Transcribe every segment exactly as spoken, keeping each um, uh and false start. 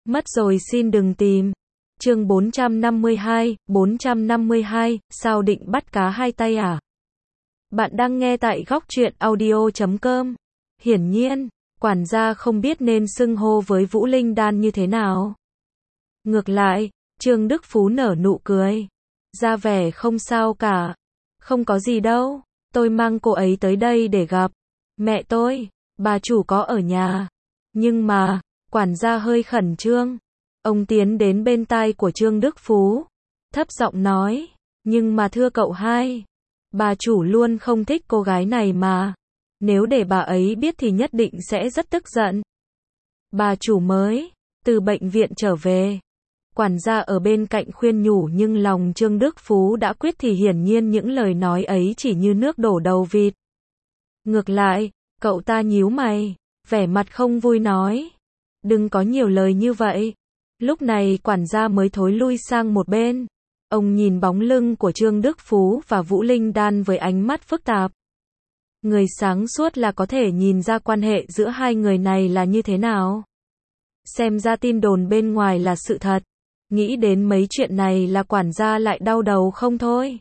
Mất rồi xin đừng tìm. Chương bốn trăm năm mươi hai, bốn trăm năm mươi hai, sao định bắt cá hai tay à? Bạn đang nghe tại góc truyện audio chấm com. Hiển nhiên, quản gia không biết nên xưng hô với Vũ Linh Đan như thế nào. Ngược lại, Trương Đức Phú nở nụ cười, ra vẻ không sao cả. Không có gì đâu, tôi mang cô ấy tới đây để gặp mẹ tôi, bà chủ có ở nhà. Nhưng mà, quản gia hơi khẩn trương. Ông tiến đến bên tai của Trương Đức Phú, thấp giọng nói, nhưng mà thưa cậu hai, bà chủ luôn không thích cô gái này mà. Nếu để bà ấy biết thì nhất định sẽ rất tức giận. Bà chủ mới từ bệnh viện trở về. Quản gia ở bên cạnh khuyên nhủ nhưng lòng Trương Đức Phú đã quyết thì hiển nhiên những lời nói ấy chỉ như nước đổ đầu vịt. Ngược lại, cậu ta nhíu mày, vẻ mặt không vui nói, đừng có nhiều lời như vậy. Lúc này quản gia mới thối lui sang một bên. Ông nhìn bóng lưng của Trương Đức Phú và Vũ Linh Đan với ánh mắt phức tạp. Người sáng suốt là có thể nhìn ra quan hệ giữa hai người này là như thế nào. Xem ra tin đồn bên ngoài là sự thật. Nghĩ đến mấy chuyện này là quản gia lại đau đầu không thôi.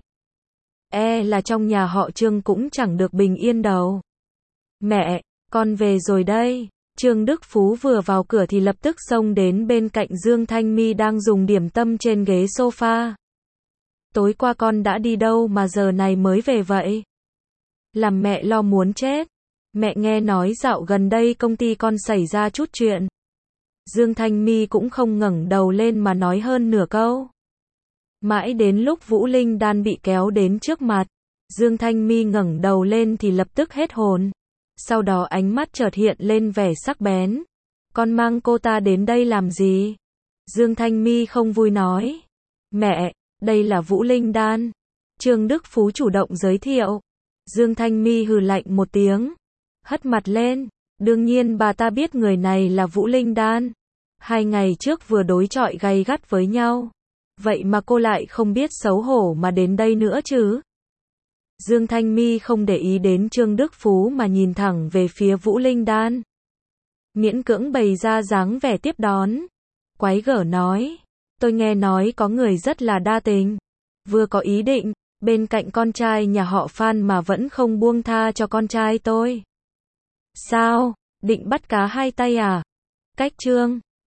E là trong nhà họ Trương cũng chẳng được bình yên đâu. Mẹ, con về rồi đây. Trương Đức Phú vừa vào cửa thì lập tức xông đến bên cạnh Dương Thanh My đang dùng điểm tâm trên ghế sofa. Tối qua con đã đi đâu mà giờ này mới về vậy? Làm mẹ lo muốn chết. Mẹ nghe nói dạo gần đây công ty con xảy ra chút chuyện. Dương Thanh My cũng không ngẩng đầu lên mà nói hơn nửa câu. Mãi đến lúc Vũ Linh Đan bị kéo đến trước mặt, Dương Thanh My ngẩng đầu lên thì lập tức hết hồn. Sau đó ánh mắt chợt hiện lên vẻ sắc bén. Con mang cô ta đến đây làm gì? Dương Thanh My không vui nói. Mẹ, đây là Vũ Linh Đan. Trương Đức Phú chủ động giới thiệu. Dương Thanh My hừ lạnh một tiếng, hất mặt lên. Đương nhiên bà ta biết người này là Vũ Linh Đan. Hai ngày trước vừa đối chọi gay gắt với nhau. Vậy mà cô lại không biết xấu hổ mà đến đây nữa chứ? Dương Thanh My không để ý đến Trương Đức Phú mà nhìn thẳng về phía Vũ Linh Đan. Miễn cưỡng bày ra dáng vẻ tiếp đón. Quái gở nói, tôi nghe nói có người rất là đa tình. Vừa có ý định, bên cạnh con trai nhà họ Phan mà vẫn không buông tha cho con trai tôi. Sao, định bắt cá hai tay à? Cách Trương